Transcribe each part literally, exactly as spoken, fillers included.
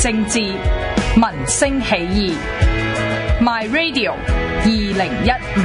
政治，民聲起義。My Radio 二零一五。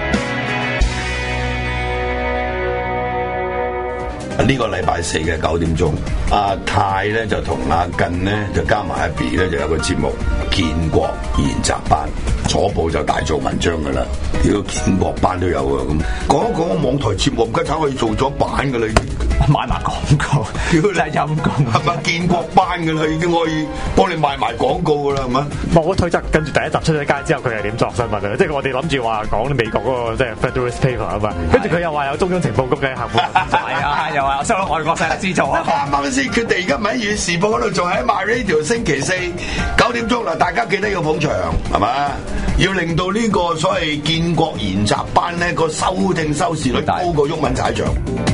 呢個禮拜四嘅九點鐘，阿泰咧就同阿近咧就加埋阿 B 咧就有個節目《建國研習班》，左報就大做文章噶啦。呢個建國班都有啊，咁講一講個網台節目，唔家產可以做咗版噶啦，已經賣埋廣告，真係陰公， 係咪建國班噶啦？已經可以幫你賣埋廣告噶啦，係咪？ 冇推測，跟住第一集出咗街之後，佢係點作新聞啊？即係我哋諗住話講美國嗰個即係 Federalist Paper 啊嘛，跟住佢又話有中央情報局嘅客戶，係啊，又話收咗外國勢力資助啊！ 啱啱先決定，而家咪喺《時報》嗰度做喺 My Radio， 星期四九點鐘啦，大家記得要捧場，係嘛？要令到呢個所謂建國研習班咧個收聽收視率高過毓民踩場。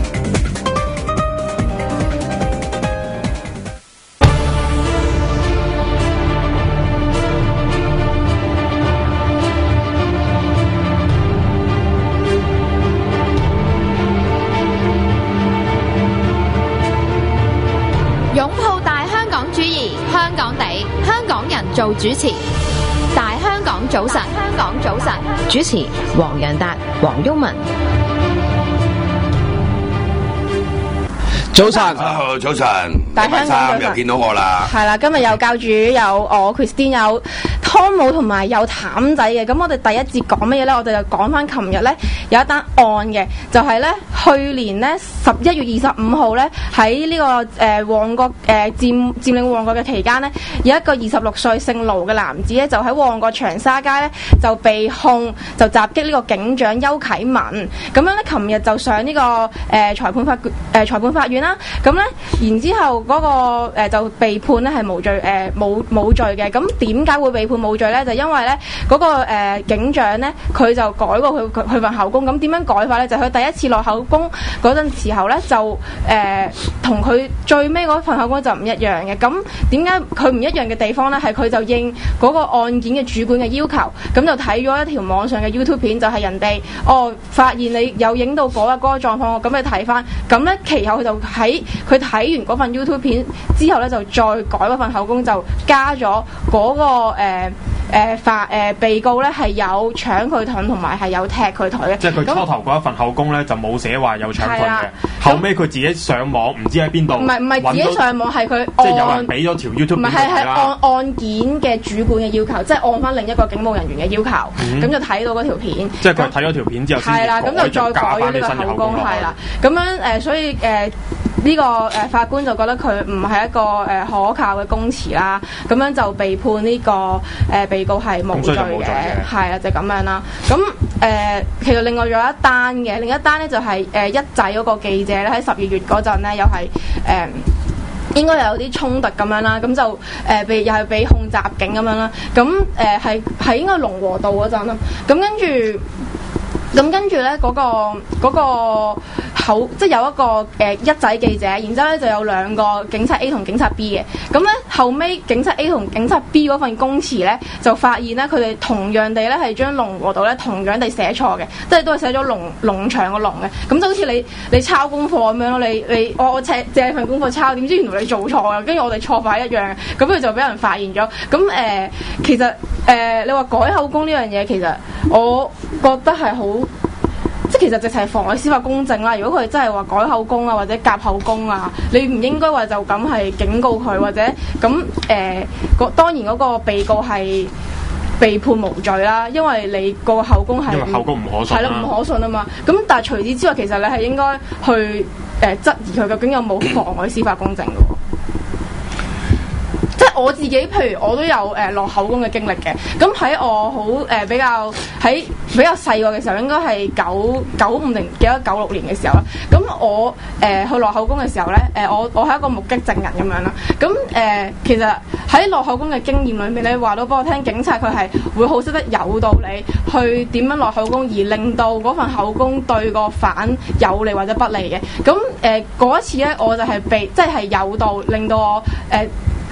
擁抱大香港主義，香港地，香港人做主持。大香港早晨，香港早晨，主持黃洋達、黃毓民。 早晨，早晨， 大香港又見到我啦。 係啦，今日有教主，有我 Christine， 有湯姆同埋有譚仔嘅。咁我哋第一節講乜嘢咧？我哋就講翻琴日咧有一單案嘅，就係、是、咧去年咧十一月二十五號咧喺呢、這個誒、呃、旺角誒、呃、佔佔領旺角嘅期間咧，有一個二十六歲姓盧嘅男子咧就喺旺角長沙街咧就被控就襲擊呢個警長邱啟文。咁樣咧，琴日就上呢、這個誒、呃、裁判法誒、呃、裁判法院。咁咧，然之後嗰、那個、呃、就被判咧係無罪誒冇冇罪嘅。咁點解會被判冇罪咧？就因為咧嗰、那個、呃、警長咧，佢就改過佢佢份口供。咁點樣改法咧？就佢、是、第一次落口供嗰陣時候咧，就誒同佢最尾嗰份口供就唔一樣嘅。咁點解佢唔一樣嘅地方咧？係佢就應嗰個案件嘅主管嘅要求，咁就睇咗一條網上嘅 YouTube 片，就係、是、人哋哦發現你有影到嗰日嗰個狀況，咁你睇翻。咁咧其後佢就喺佢睇完嗰份 YouTube 片之後咧，就再改嗰份口供，就加咗嗰、那個誒誒法誒被告咧係有搶佢盾同埋係有踢佢腿嘅。 即係佢初頭嗰一份口供咧就冇寫話有搶盾嘅，後尾佢自己上網唔知喺邊度， 唔係唔係自己上網，係佢即係有人俾咗條 YouTube 片佢啦。唔係係係案案件嘅主管嘅要求，即係按翻另一個警務人員嘅要求，咁、嗯、就睇到嗰條片。 即係佢睇咗條片之後先改， 咁就再改咗呢個口供，係啦。咁樣誒、呃，所以誒。呃呢、這個誒、呃、法官就覺得佢唔係一個誒、呃、可靠嘅供詞啦，咁樣就被判呢、這個誒、呃、被告係無罪嘅，係啊，就咁、是、樣啦。咁誒、呃、其實另外仲有一單嘅，另一單咧就係、是、誒、呃、一仔嗰個記者咧喺十二月嗰陣咧又係誒、呃、應該有啲衝突咁樣啦，咁就誒、呃、被又係被控襲警咁樣啦。咁誒係係應該龍和道嗰陣啦。咁跟住。咁跟住咧，嗰、那個嗰、那個口，即係有一個誒、呃、一仔記者，然之後咧就有兩個警察 A 同警察 B 嘅。咁咧後尾警察 A 同警察 B 嗰份供詞咧，就發現咧佢哋同樣地咧係將龍和道咧同樣地寫錯嘅，即係都係寫咗龍農場個龍嘅。咁就好似你你抄功課咁樣咯，你你我我借借份功課抄，點知原來你做錯嘅，跟住我哋錯法一樣嘅，咁佢就俾人發現咗。咁誒、呃、其實誒、呃、你話改口供呢樣嘢，其實我覺得係好。即係其實直情係妨礙司法公正啦！如果佢真係話改口供啊，或者夾口供啊，你唔應該話就咁係警告佢，或者咁誒，個、呃、當然嗰個被告係被判無罪啦，因為你個口供係口供唔可信， 係咯，唔可信啊嘛。咁但係除此之外，其實你係應該去誒、呃、質疑佢究竟有冇妨礙司法公正嘅喎。即係我自己，譬如我都有誒落、呃、口供嘅經歷嘅。咁喺我好誒、呃、比較喺比較細個嘅時候，應該係九九五定幾多九六年嘅時候啦。咁我誒、呃、去落口供嘅時候咧，誒、呃、我我係一個目擊證人咁樣啦。咁誒、呃、其實喺落口供嘅經驗裏面咧，話到俾我聽，警察佢係會好識得誘導你去點樣落口供，而令到嗰份口供對個犯有利或者不利嘅。咁誒嗰一次咧，我就係被即係誘導，令到我誒。呃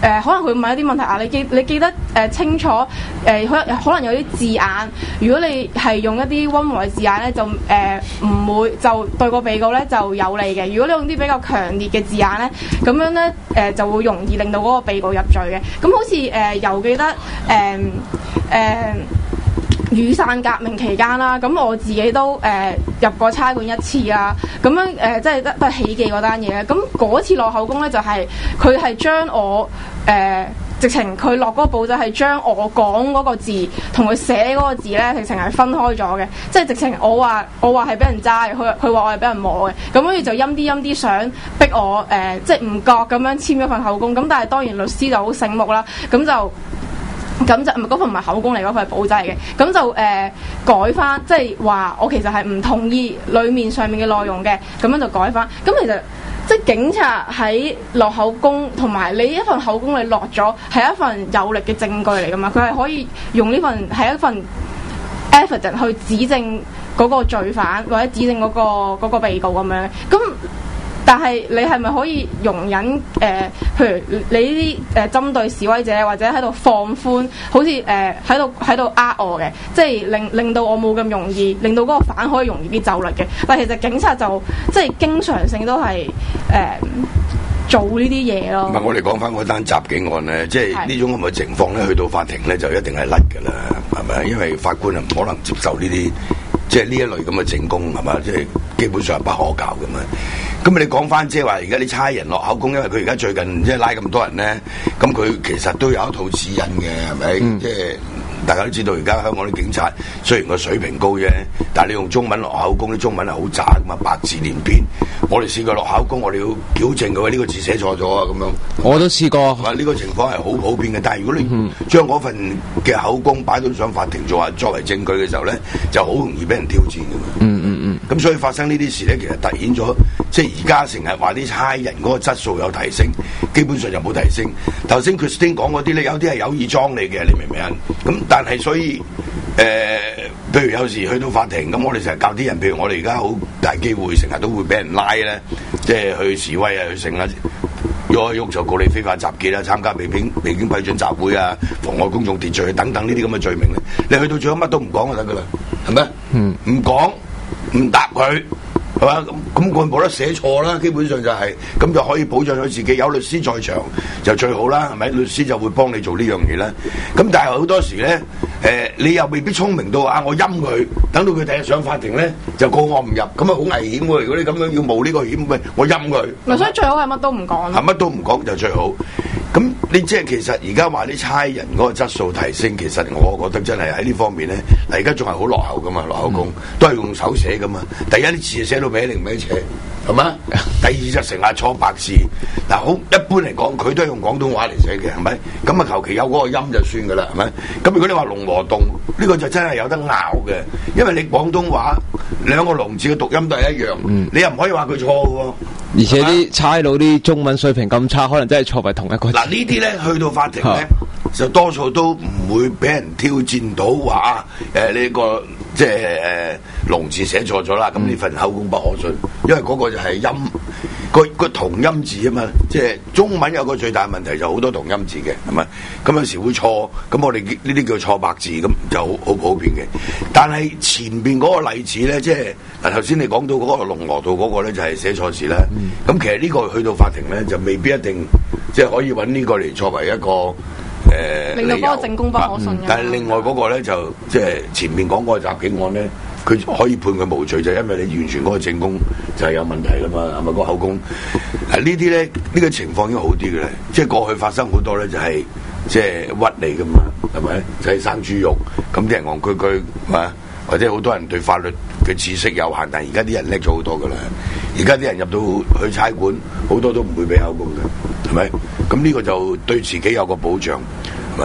呃、可能佢問一啲問題啊，你記你記得誒、呃、清楚誒、呃，可可能有啲字眼，如果你係用一啲溫和嘅字眼咧，就誒唔、呃、會就對個被告咧就有利嘅。如果你用啲比較強烈嘅字眼咧，咁樣咧誒、呃、就會容易令到嗰個被告入罪嘅。咁好似誒又記得誒誒。呃呃雨傘革命期間啦，咁我自己都誒、呃、入過差館一次啊，咁樣誒、呃、即係都都係起記嗰單嘢。咁嗰次落口供咧，就係佢係將我誒、呃、直情佢落嗰個簿仔係將我講嗰個字同佢寫嗰個字咧，直情係分開咗嘅。即係直情我話我話係俾人揸嘅，佢佢話我係俾人摸嘅。咁跟住就陰啲陰啲想逼我誒、呃，即係唔覺咁樣簽咗份口供。咁但係當然律師就好醒目啦，咁就。咁就唔係嗰份唔係口供嚟，嗰份係簿仔嚟嘅。咁就誒、呃、改翻，即係話我其實係唔同意裡面上面嘅內容嘅，咁樣就改翻。咁其實即係警察喺落口供，同埋你一份口供你落咗，係一份有力嘅證據嚟噶嘛？佢係可以用呢份係一份 evidence 去指證嗰個罪犯，或者指證嗰、嗰個嗰個被告咁樣。咁但係你係咪可以容忍誒、呃？譬如你呢啲誒針對示威者，或者喺度放寬，好似誒喺度喺度呃我嘅，即係令令到我冇咁容易，令到嗰個犯可以容易啲走律嘅。但係其實警察就即係經常性都係誒、呃、做呢啲嘢咯。 唔係，我哋講翻嗰單襲警案咧，即係呢種咁嘅情況咧，去到法庭咧就一定係甩㗎啦，係咪？因為法官啊唔可能接受呢啲即係呢一類咁嘅證供，係嘛？即係基本上係不可教㗎嘛。咁你講翻即係話，而家啲差人落口供，因為佢而家最近即係拉咁多人咧，咁佢其實都有一套指引嘅，係咪？嗯、即係大家都知道，而家香港啲警察雖然個水平高啫，但係你用中文落口供，啲中文係好渣噶嘛，白字連篇。我哋試過落口供，我哋要矯正嘅喎，呢、呢個字寫錯咗啊，咁樣。我都試過。話呢個情況係好普遍嘅，但係如果你將嗰份嘅口供擺到上法庭做作為證據嘅時候咧，就好容易俾人挑戰㗎嘛。嗯嗯嗯。咁所以發生呢啲事咧，其實凸顯咗。即係而家成日話啲差人嗰個質素有提升，基本上就冇提升。頭先 Christine 講嗰啲咧，有啲係有意裝你嘅，你明唔明啊？咁但係所以誒、呃，譬如有時去到法庭，咁我哋成日教啲人，譬如我哋而家好大機會，成日都會俾人拉咧，即係去示威啊，去成啊，喐一喐就告你非法集結啊，參加未經未經批准集會啊，妨礙公眾秩序等等呢啲咁嘅罪名咧，你去到最後乜都唔講就得噶啦，係咪？嗯，唔講唔答佢。係嘛？咁咁佢冇得寫錯啦，基本上就係、是、咁就可以保障咗自己。有律師在場就最好啦，係咪？律師就會幫你做呢樣嘢啦。咁但係好多時咧，誒、呃、你又未必聰明到啊！我陰佢，等到佢第日上法庭咧就告我唔入，咁啊好危險喎！如果你咁樣要冒呢個險，喂，我陰佢。 咪所以最好係乜都唔講。 係乜都唔講就最好。咁你即係其實而家話啲差人嗰個質素提升，其實我覺得真係喺呢方面咧，嗱而家仲係好落後噶嘛，落口供、嗯、都係用手寫噶嘛。第一啲字寫到歪零歪斜，係嘛？第二就成日錯白字。嗱好一般嚟講，佢都係用廣東話嚟寫嘅，係咪？咁啊求其有嗰個音就算噶啦，係咪？咁如果你話龍和洞呢、呢個就真係有得拗嘅，因為你廣東話兩個龍字嘅讀音都係一樣，嗯、你又唔可以話佢錯嘅。 而且啲差佬啲中文水平咁差，可能真係錯為同一個字。 嗱呢啲咧去到法庭咧，就多數都唔會俾人挑戰到話誒呢個即係誒龍字寫錯咗啦，咁呢份口供不可信，因為嗰個就係音個個同音字啊嘛，即係中文有個最大問題就好多同音字嘅，係咪？咁有時會錯，咁我哋呢啲叫錯白字，咁就好好普遍嘅。但係前邊嗰個例子咧，即係嗱頭先你講到嗰個龍和道嗰個咧，就係寫錯字啦。咁、嗯、其實呢個去到法庭咧，就未必一定即係可以揾呢個嚟作為一個誒、呃、 令到嗰個證供不可信、啊。 但係另外嗰個咧就即係前面講嗰個襲擊案咧，佢可以判佢無罪，就係、因為你完全嗰個證供就係有問題啦嘛，係咪個口供？啊呢啲咧呢、呢個情況應該好啲嘅咧，即係過去發生好多咧就係、是、即係屈你噶嘛，係咪？就係、是、生豬肉，咁啲人戇居居係嘛？或者好多人對法律嘅知識有限，但係而家啲人叻咗好多噶啦。而家啲人入到去差館，好多都唔會俾口供嘅，係咪？咁呢個就對自己有個保障，係咪？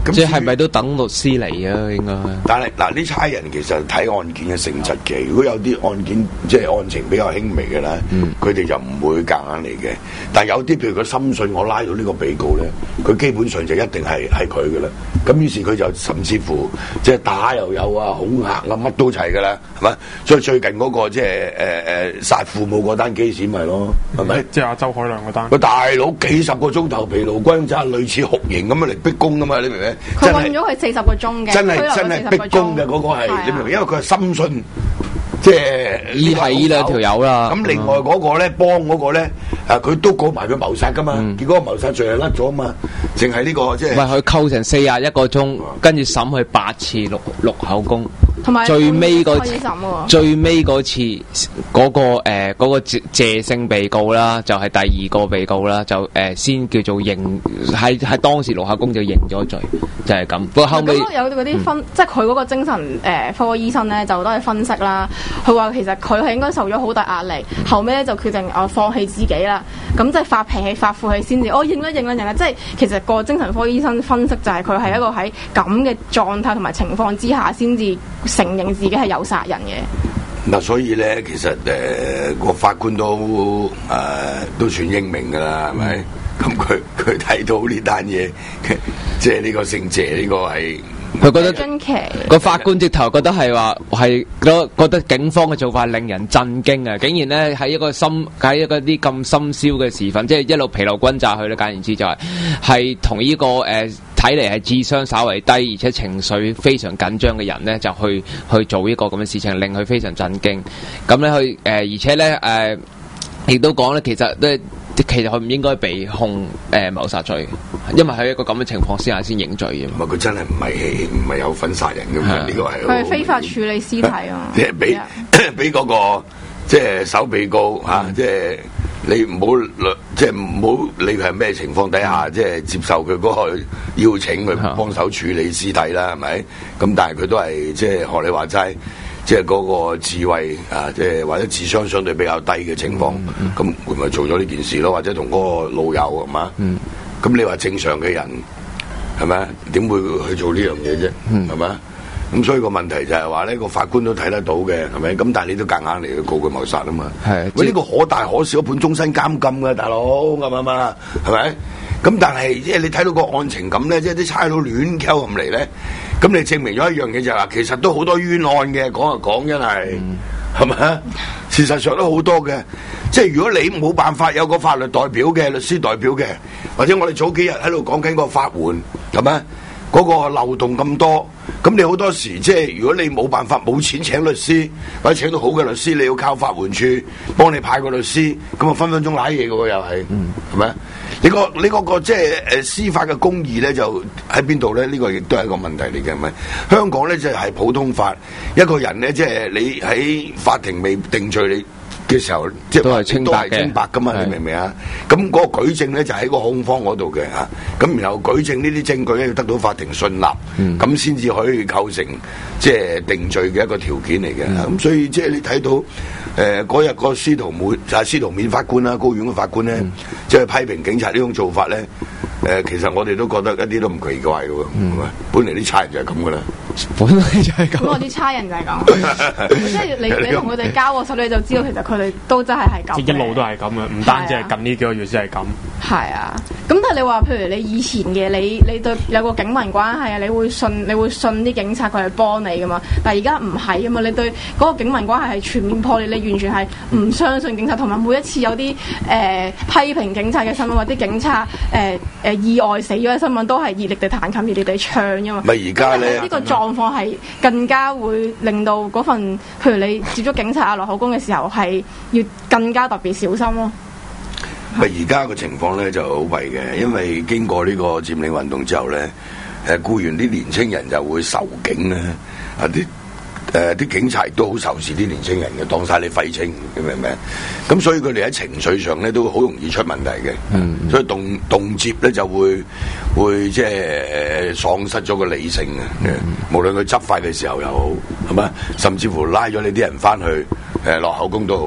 即係咪都等律師嚟啊？應該。 但係嗱，呢差人其實睇案件嘅性質嘅。如果有啲案件即係案情比較輕微嘅咧，佢哋、嗯、就唔會夾硬嚟嘅。但係有啲譬如佢深信我拉到呢個被告咧，佢基本上就一定係係佢嘅啦。咁於是佢就甚至乎即係打又有啊，恐嚇啊，乜都齊㗎啦，係嘛？所以最近嗰、那個即係誒誒殺父母嗰單 case 咪咯，係咪？ 即係阿周海亮嗰單。 個大佬幾十個鐘頭疲勞轟炸，類似酷刑咁樣嚟逼供㗎嘛？你明唔明？ 佢困咗佢四十個鐘嘅， 真係真係逼供嘅嗰個係，你明唔明？因為佢係深信。即係依係依兩條友啦。 咁另外嗰個咧，幫嗰個咧，啊佢都告埋佢謀殺噶嘛。嗯、結果謀殺罪係甩咗啊嘛。淨係呢個即係。唔係佢扣成四廿一個鐘，跟住審佢八次錄錄口供。 同埋最尾嗰次，最尾嗰次嗰、嗰個誒嗰、呃嗰個謝謝姓被告啦，就係、是、第二個被告啦，就誒、呃、先叫做認喺喺當時錄口供就認咗罪，就係、是、咁。不過後尾有嗰啲分，嗯、即係佢嗰個精神誒、呃、科醫生咧，就都係分析啦。佢話其實佢係應該受咗好大壓力，後尾咧就決定啊放棄自己啦。咁即係發脾氣、發負氣先至，我、哦、認啦認啦認啦。即係其實個精神科醫生分析就係佢係一個喺咁嘅狀態同埋情況之下先至承認自己係有殺人嘅。 嗱，所以咧，其實誒個、呃、法官都誒、呃、都算英明噶啦，係咪？咁佢佢睇到呢單嘢，即係呢個姓謝呢個係。 佢覺得個法官直頭覺得係話係覺覺得警方嘅做法令人震驚啊！竟然咧喺一個深喺一個啲咁深宵嘅時分，即係一路疲勞轟炸佢咧，簡言之就係係同呢個誒睇嚟係智商稍為低而且情緒非常緊張嘅人咧，就去去做呢個咁嘅事情，令佢非常震驚。咁咧佢誒而且咧誒亦都講咧，其實咧。其實佢唔應該被控誒謀殺罪，因為喺一個咁嘅情況之下先認罪嘅。唔係佢真係唔係唔係有份殺人嘅嘛？呢個係佢係非法處理屍體啊！ 即係俾俾嗰個即係首被告嚇，即係你唔好即係唔好理佢係咩情況底下，即係接受佢嗰個邀請去幫手處理屍體啦，係咪？咁但係佢都係即係學你話齋。即係嗰個智慧啊，即係或者智商相對比較低嘅情況，咁、嗯嗯、會唔會做咗呢件事咯？或者同嗰個老友係嘛？咁、嗯、你話正常嘅人係咪？點會去做呢樣嘢啫？係咪？咁所以個問題就係話呢個法官都睇得到嘅，係咪？咁但係你都夾硬嚟去告佢謀殺啊嘛？係喂，呢個可大可小，判終身監禁嘅大佬，啱唔啱啊？係咪？咁但係即係你睇到個案情咁咧，即係啲差佬亂溝咁嚟咧，咁你證明咗一樣嘢就係話，其實都好多冤案嘅，講就講真係，係咪、嗯？事實上都好多嘅，即係如果你冇辦法有個法律代表嘅律師代表嘅，或者我哋早幾日喺度講緊個法援，係咪？嗰個漏洞咁多，咁你好多時即係如果你冇辦法冇錢請律師，或者請到好嘅律師，你要靠法援處幫你派個律師，咁啊分分鐘瀨嘢嘅喎，又係，係咪、嗯？你個你嗰個即係誒司法嘅公義咧，就喺邊度咧？呢、這個亦都係一個問題嚟嘅，係咪？香港咧就係、是、普通法，一個人咧即係你喺法庭未定罪你嘅時候，即係都係清白嘅，清白噶嘛？是你明唔明啊？咁嗰個舉證咧就喺、是、個控方嗰度嘅嚇，咁然後舉證呢啲證據咧要得到法庭信納，咁先至可以構成即係定罪嘅一個條件嚟嘅。咁、嗯、所以即係你睇到。誒嗰日個司徒免就係司徒免法官啦，高院嘅法官咧，嗯、即係批評警察呢種做法咧。誒、呃，其實我哋都覺得一啲都唔奇怪嘅喎，嗯、本嚟啲差人就係咁嘅啦， 本嚟就係咁。 咁我啲差人就係咁，即係你你同佢哋交過手，你就知道其實佢哋都真係係咁。 一路都係咁嘅，唔單止係近呢幾個月先係咁。 係啊，咁但係你話，譬如你以前嘅你，你對有個警民關係啊，你會信你會信啲警察佢係幫你噶嘛？但係而家唔係啊嘛，你對嗰個警民關係係全面破裂，你完全係唔相信警察，同埋每一次有啲誒、呃、批評警察嘅新聞，或者警察誒誒、呃呃、意外死咗嘅新聞，都係熱烈地彈琴、熱烈地唱㗎嘛。 咪而家咧呢個狀況係更加會令到嗰份，譬如你接觸警察啊落口供嘅時候，係要更加特別小心咯。 咪而家個情況咧就好弊嘅，因為經過呢個佔領運動之後咧，誒僱員啲年青人就會仇警咧，啊啲誒啲警察亦都好仇視啲年青人嘅，當晒你廢青，你明唔明？咁所以佢哋喺情緒上咧都好容易出問題嘅，嗯、所以動動輒咧就會會即係誒喪失咗個理性嘅，嗯、無論佢執法嘅時候又好，係咪？甚至乎拉咗你啲人翻去誒落口供都好咧。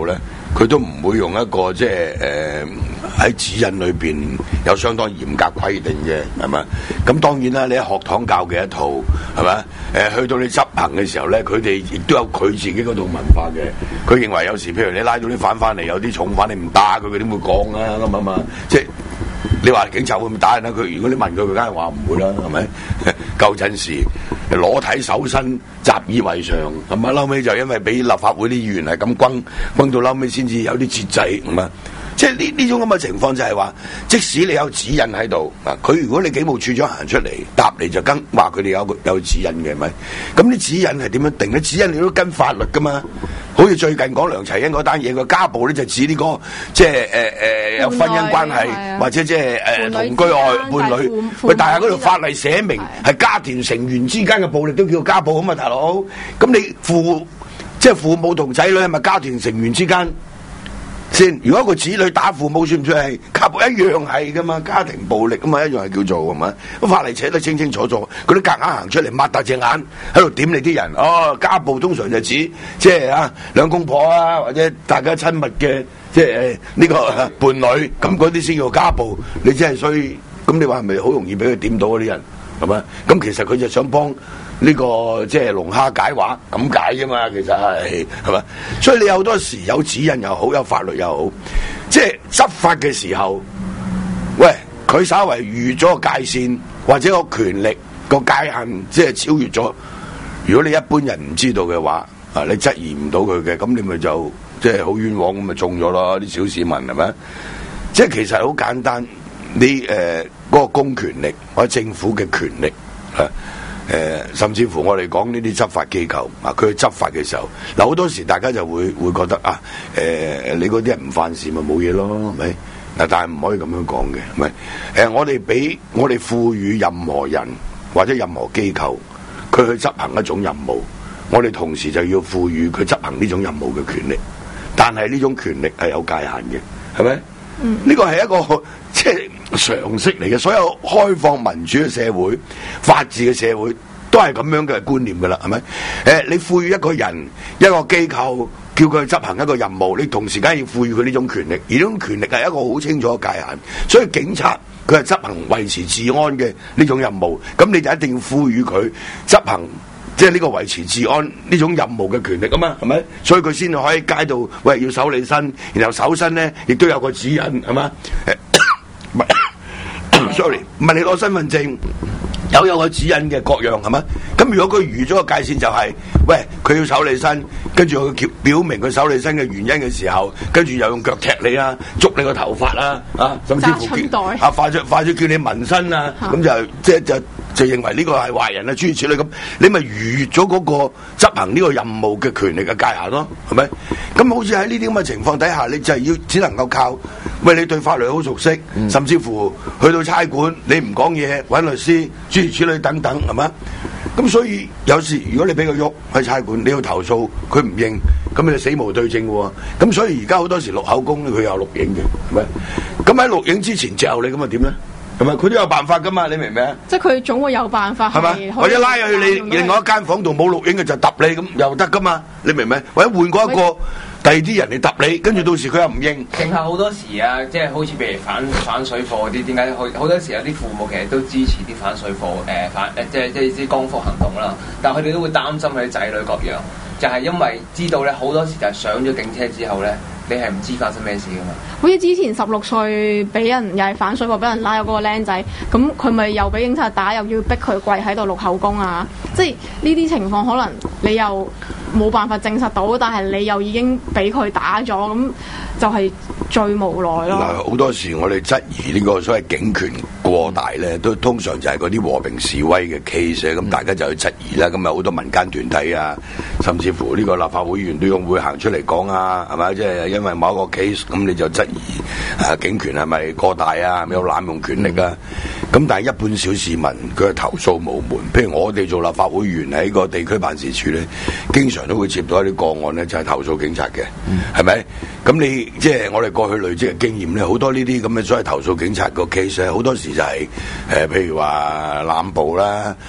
佢都唔會用一個即係誒喺指引裏邊有相當嚴格規定嘅，係咪？咁當然啦，你喺學堂教嘅一套係咪？誒去到你執行嘅時候咧，佢哋亦都有佢自己嗰套文化嘅。佢認為有時譬如你拉到啲犯翻嚟，有啲重犯你唔打佢，佢點會講啊？咁啊嘛，即係你話警察會唔會打人啊？佢如果你問佢，佢梗係話唔會啦，係咪？舊陣時裸體搜身習以為常，係咪？後尾就因為俾立法會啲議員係咁轟轟到後尾先至有啲節制，係咪？即係呢呢種咁嘅情況就係話，即使你有指引喺度，啊，佢如果你警務處長行出嚟答你就跟話佢哋有個有指引嘅，係咪？咁啲指引係點樣定咧？指引你都跟法律噶嘛。好似最近講梁齊恩嗰單嘢，個家暴咧就指呢、這個即係誒誒有婚姻關係或者即係誒同居愛伴侶。喂，但係嗰條法例寫明係家庭成員之間嘅暴力都叫家暴啊嘛，大佬。咁你父即係父母同仔女係咪家庭成員之間？先，如果個子女打父母算唔算係家暴？一樣係噶嘛，家庭暴力啊嘛，一樣係叫做係嘛？個法例寫得清清楚楚，佢都夾硬行出嚟擘大隻眼喺度點你啲人。哦，家暴通常就指即係啊兩公婆啊，或者大家親密嘅即係呢個伴侶，咁嗰啲先叫家暴。你真係所以，咁你話係咪好容易俾佢點到嗰啲人係咪？咁其實佢就想幫。呢、這個即係龍蝦解話咁解啫嘛，其實係係咪？所以你有好多時有指引又好，有法律又好，即係執法嘅時候，喂，佢稍為逾咗個界線或者個權力個界限，即係超越咗。如果你一般人唔知道嘅話，啊，你質疑唔到佢嘅，咁你咪就即係好冤枉咁咪中咗咯？啲小市民係咪？即係其實好簡單，你誒嗰、呃那個公權力或者政府嘅權力啊。誒、呃，甚至乎我哋講呢啲執法機構啊，佢去執法嘅時候，嗱好多時大家就會會覺得啊，誒、呃，你嗰啲人唔犯事咪冇嘢咯，係咪？嗱，但係唔可以咁樣講嘅，係咪？誒、呃，我哋俾我哋賦予任何人或者任何機構，佢去執行一種任務，我哋同時就要賦予佢執行呢種任務嘅權力，但係呢種權力係有界限嘅，係咪？嗯，呢個係一個即係常識嚟嘅，所有開放民主嘅社會、法治嘅社會都係咁樣嘅觀念噶啦，係咪？誒，你賦予一個人一個機構，叫佢去執行一個任務，你同時間要賦予佢呢種權力，而呢種權力係一個好清楚嘅界限。所以警察佢係執行維持治安嘅呢種任務，咁你就一定要賦予佢執行。即係呢個維持治安呢種任務嘅權力啊嘛，係咪？所以佢先可以街度喂要搜你身，然後搜身咧亦都有個指引係嘛？唔係，sorry，唔係你攞身份證有有個指引嘅各樣係嘛？咁如果佢逾咗個界線就係、是，喂佢要搜你身，跟住佢表明佢搜你身嘅原因嘅時候，跟住又用腳踢你啊，捉你個頭髮啦，啊，甚至乎啊快咗快咗叫你紋身啊，咁、嗯、就即係就。就認為呢個係壞人啊，諸如此類咁，你咪逾越咗嗰個執行呢個任務嘅權力嘅界限咯，係咪？咁好似喺呢啲咁嘅情況底下，你就係要只能夠靠，喂，你對法律好熟悉，嗯、甚至乎去到差館，你唔講嘢，揾律師，諸如此類等等，係咪？咁所以有時如果你俾佢喐喺差館，你要投訴，佢唔認，咁你就死無對證喎。咁所以而家好多時錄口供佢有錄影嘅，係咪？咁喺錄影之前嚼你咁啊點咧？係咪？佢都有辦法噶嘛？你明唔明啊？ 即係佢總會有辦法，係咪？ 或者拉去你另外一間房度冇錄影嘅就揼你咁又得噶嘛？你明唔明？或者換過一個第二啲人嚟揼你，跟住到時佢又唔認。 定係好多時啊，即係好似譬如反反水貨嗰啲，點解好好多時有啲父母其實都支持啲反水貨誒、呃、反誒即係即係啲光復行動啦，但係佢哋都會擔心佢啲仔女各樣，就係、是、因為知道咧好多時就係上咗警車之後咧。你係唔知發生咩事噶嘛？ 好似之前十六歲俾人又係反水貨，俾人拉咗嗰個僆仔，咁佢咪又俾警察打，又要逼佢跪喺度錄口供啊！即係呢啲情況，可能你又冇辦法證實到，但係你又已經俾佢打咗，咁就係最無奈咯。 嗱，好多時我哋質疑呢個所謂警權過大咧，都通常就係嗰啲和平示威嘅 case，咁大家就去質疑啦。咁有好多民間團體啊，甚至乎呢個立法會議員都會行出嚟講啊，係咪？即係因為某一個 case，咁你就質疑啊警權係咪過大啊？係咪有濫用權力啊？咁但係一般小市民佢係投訴無門。譬如我哋做立法會議員喺個地區辦事處咧，經常都會接到一啲個案咧，就係投訴警察嘅，係咪？咁你即係我哋過去累積嘅經驗咧，好多呢啲咁嘅所謂投訴警察個 case，好多時就係、是、誒、呃，譬如話濫捕啦，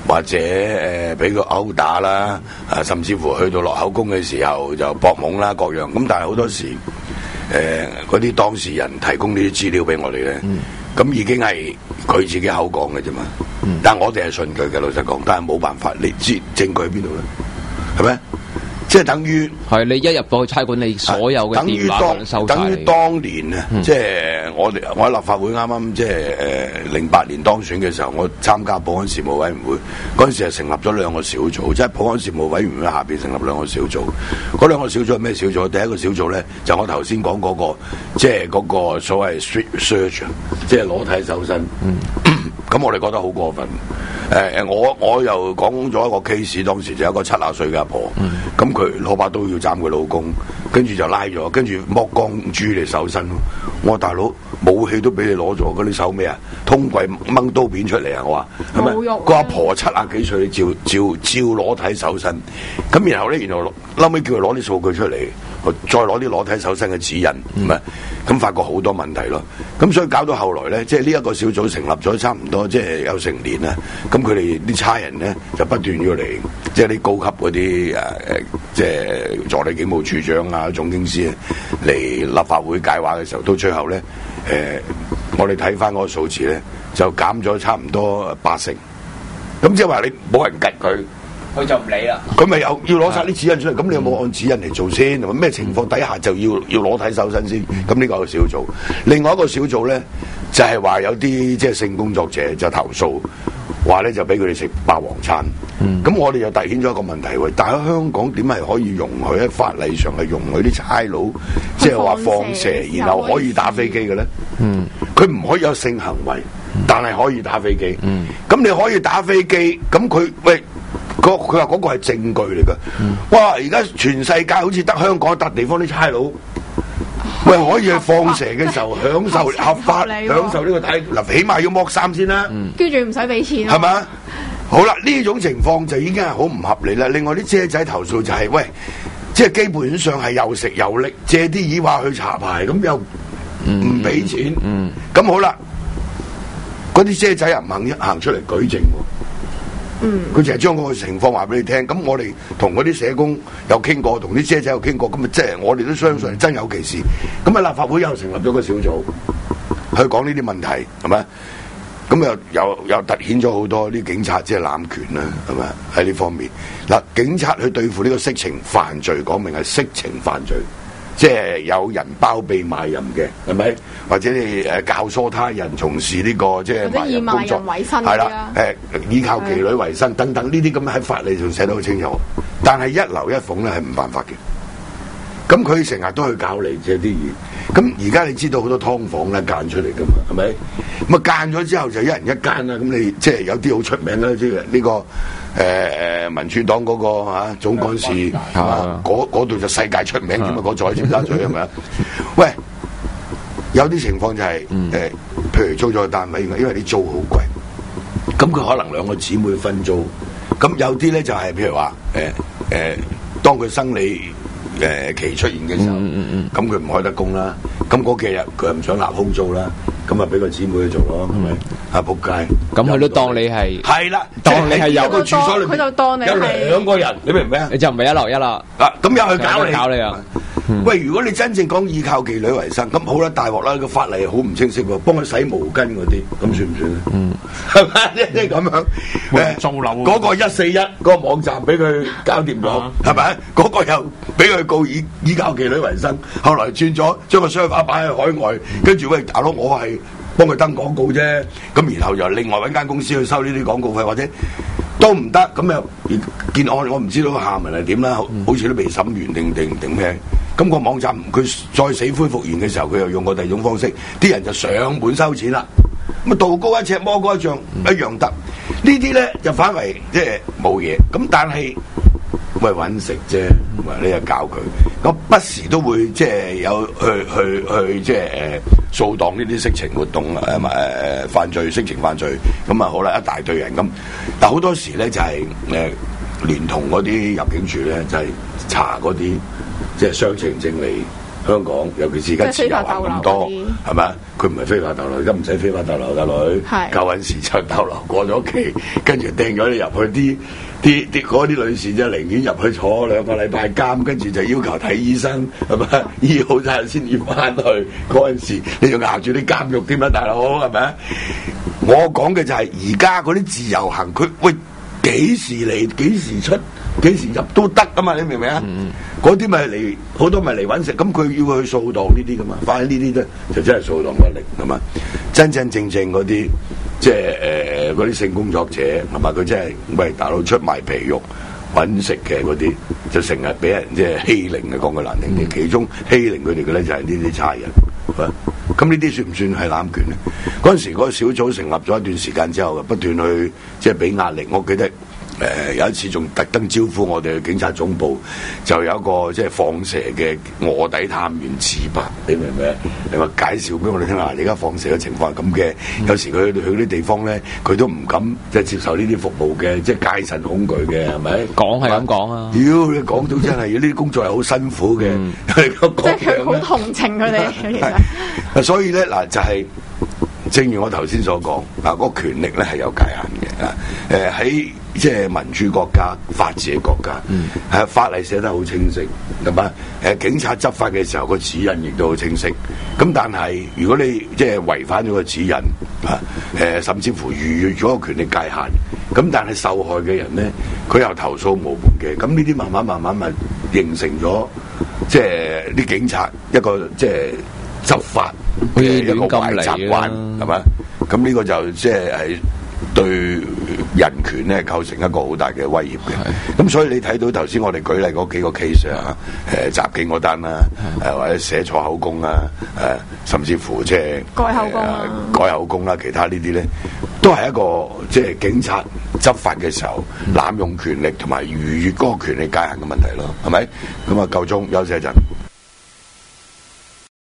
或者誒俾佢毆打啦，啊甚至乎去到落口供嘅時候就搏懵啦各樣。咁但係好多時誒嗰啲當事人提供呢啲資料俾我哋咧，咁、嗯、已經係佢自己口講嘅啫嘛。嗯、但係我哋係信佢嘅，老實講，但係冇辦法，你知證據喺邊度咧？係咪？即係等於係你一入到去差館，你所有嘅電話都收晒。 等於當年啊，嗯、即係我哋我喺立法會啱啱即係誒零八年當選嘅時候，我參加保安事務委員會嗰陣時係成立咗兩個小組，即係保安事務委員會下邊成立兩個小組。嗰兩個小組係咩小組？第一個小組咧就我頭先講嗰個，即係嗰個所謂 street search， 即係裸體搜身。嗯，咁我哋覺得好過分。誒誒、呃，我我又講咗一個 case， 當時就有一個七十歲嘅阿婆，咁佢攞把刀要斬佢老公，跟住就拉咗，跟住剝光豬嚟搜身。我話大佬武器都俾你攞咗，嗰啲搜咩啊？通櫃掹刀片出嚟啊！我話係咪？個阿婆七啊幾歲，照照照裸體搜身，咁然後咧，然後後尾叫佢攞啲數據出嚟。再攞啲裸體搜身嘅指引，唔係咁發覺好多問題咯。咁所以搞到後來咧，即係呢一個小組成立咗差唔多，即係有成年啦。咁佢哋啲差人咧就不斷要嚟，即係啲高級嗰啲誒誒，即係助理警務處長啊、總警司嚟立法會解話嘅時候，到最後咧，誒、呃，我哋睇翻嗰個數字咧，就減咗差唔多八成。咁即係話你冇人吉佢。 佢就唔理啦， 佢咪又要攞晒啲指引出嚟？咁你有冇按指引嚟做先？同埋咩情況底下就要要裸體搜身先？咁呢個係小組，另外一個小組咧就係、是、話有啲即係性工作者就投訴，話咧就俾佢哋食霸王餐。咁、嗯、我哋又凸顯咗一個問題喎，但喺香港點係可以容許喺法例上係容許啲差佬即係話放蛇，然後可以打飛機嘅咧？嗯，佢唔可以有性行為，但係可以打飛機。嗯，咁你可以打飛機，咁佢喂？佢話嗰個係證據嚟㗎，嗯、哇！而家全世界好似得香港一笪地方啲差佬，喂可以去放蛇嘅時候享受合法享受呢個體，嗱起碼要剝衫先啦， 跟住唔使俾錢， 係咪？好啦，呢種情況就已經係好唔合理啦。另外啲姐仔投訴就係、是、喂，即係基本上係又食又拎，借啲耳話去查牌，咁又唔俾錢，咁、嗯嗯、好啦，嗰啲姐仔又唔肯行出嚟舉證。嗯，佢就係將嗰個情況話俾你聽，咁我哋同嗰啲社工有傾過，同啲姐仔有傾過，咁啊即係我哋都相信真有其事。咁啊立法會又成立咗個小組去講呢啲問題，係咪？咁又又又凸顯咗好多啲警察即係濫權啦，係咪？喺呢方面，嗱，警察去對付呢個色情犯罪，講明係色情犯罪。即係有人包庇賣淫嘅，係咪？或者你誒教唆他人從事呢、這個即係賣淫工作，係啦，誒依靠妓女為生等等呢啲咁喺法例上寫得好清楚。但係一樓一鳳咧係唔犯法嘅。咁佢成日都去搞你借啲嘢。咁而家你知道好多劏房咧間出嚟㗎嘛，係咪？咁啊間咗之後就一人一間啦。咁你即係有啲好出名啦，即係呢個。誒誒、呃，民主黨嗰、那個嚇、啊、總幹事啊，嗰度就世界出名點啊？嗰座喺尖沙咀係咪啊？喂，有啲情況就係、是、誒、呃，譬如租咗個單位，因為啲租好貴，咁佢可能兩個姊妹分租，咁有啲咧就係、是、譬如話誒誒，當佢生理誒、呃、期出現嘅時候，咁佢唔開得工啦，咁嗰幾日佢又唔想立空租啦。咁啊，俾個姊妹去做咯，係咪？啊，仆街！ 咁佢都當你係係啦， 當你係有個住所裏邊， 佢就當你係有兩個人，你明唔明啊？ 你就唔係一樓一啦。 啊，咁又去搞你， 搞你啊！ 喂，如果你真正講依靠妓女為生，咁好啦，大鑊啦，個法例好唔清晰喎，幫佢洗毛巾嗰啲，咁算唔算咧？嗯，係咪即係咁樣？誒， 租樓嗰個一四一嗰個網站俾佢搞掂咗，係咪？嗰個又俾佢告以依靠妓女為生，後來轉咗將個商法擺喺海外，跟住喂大佬，我係幫佢登廣告啫，咁然後又另外揾間公司去收呢啲廣告費，或者都唔得，咁又件案我唔知道個下文係點啦，好似都未審完定定定咩？咁個網站佢再死灰復燃嘅時候，佢又用過第二種方式，啲人就上門收錢啦。咁啊道高一尺魔高一丈，一樣得。呢啲咧就反為即係冇嘢。咁但係喂揾食啫，你又教佢，咁不時都會即係有去去去即係誒掃蕩呢啲色情活動啊，誒誒誒犯罪色情犯罪。咁啊好啦，一大堆人咁，但好多時咧就係誒聯同嗰啲入境處咧就係查嗰啲。即係雙程證嚟香港，尤其是而家自由行咁多，係咪？佢唔係非法逗留，而家唔使非法逗留，大女夠陣時就逗留過咗期，跟住掟咗你入去啲啲啲嗰啲女士就寧願入去坐兩個禮拜監，跟住就要求睇醫生，係咪？醫好晒先至翻去嗰陣時，你仲咬住啲監獄添啦，大佬係咪？我講嘅就係而家嗰啲自由行，佢喂幾時嚟幾時出？幾時入都得噶嘛？你明唔明啊？嗰啲咪嚟好多咪嚟揾食，咁佢要去掃蕩呢啲噶嘛？反正呢啲咧就真係掃蕩不力係嘛？真真正正嗰啲即係誒嗰啲性工作者係嘛？佢真係喂大佬出賣皮肉揾食嘅嗰啲，就成日俾人即係欺凌嘅，講句難聽啲。其中欺凌佢哋嘅咧就係呢啲差人。咁呢啲算唔算係濫權咧？嗰陣時嗰個小組成立咗一段時間之後，不斷去即係俾壓力。我記得。誒、呃、有一次仲特登招呼我哋去警察總部，就有一個即係放蛇嘅臥底探員自白，你明唔明？你話介紹俾我哋聽下，你而家放蛇嘅情況係咁嘅，有時佢去啲地方咧，佢都唔敢即係接受呢啲服務嘅，即係戒慎恐懼嘅，係咪？講係咁講啊！屌你講到真係，呢啲工作係好辛苦嘅，嗯、即係佢好同情佢哋其實。 所以咧嗱，就係、是。正如我頭先所講，嗱、那、嗰個權力咧係有界限嘅啊！誒、呃、喺即係民主國家、法治嘅國家，係、嗯、法例寫得好清晰，係嘛？誒警察執法嘅時候個指引亦都好清晰。咁但係如果你即係違反咗個指引啊，誒、呃、甚至乎逾越咗個權力界限，咁但係受害嘅人咧，佢又投訴無門嘅，咁呢啲慢慢慢慢咪形成咗，即係啲警察一個即係執法嘅一個壞習慣，係嘛？咁呢個就即係係對人權咧構成一個好大嘅威脅嘅。咁所以你睇到頭先我哋舉例嗰幾個 case 啊，誒襲擊嗰單啦，誒或者寫錯口供啊，誒甚至乎即係改口供啊， 改口供啦，其他呢啲咧都係一個即係警察執法嘅時候濫用權力同埋逾越嗰個權力界限嘅問題咯，係咪？咁啊夠鐘休息一陣。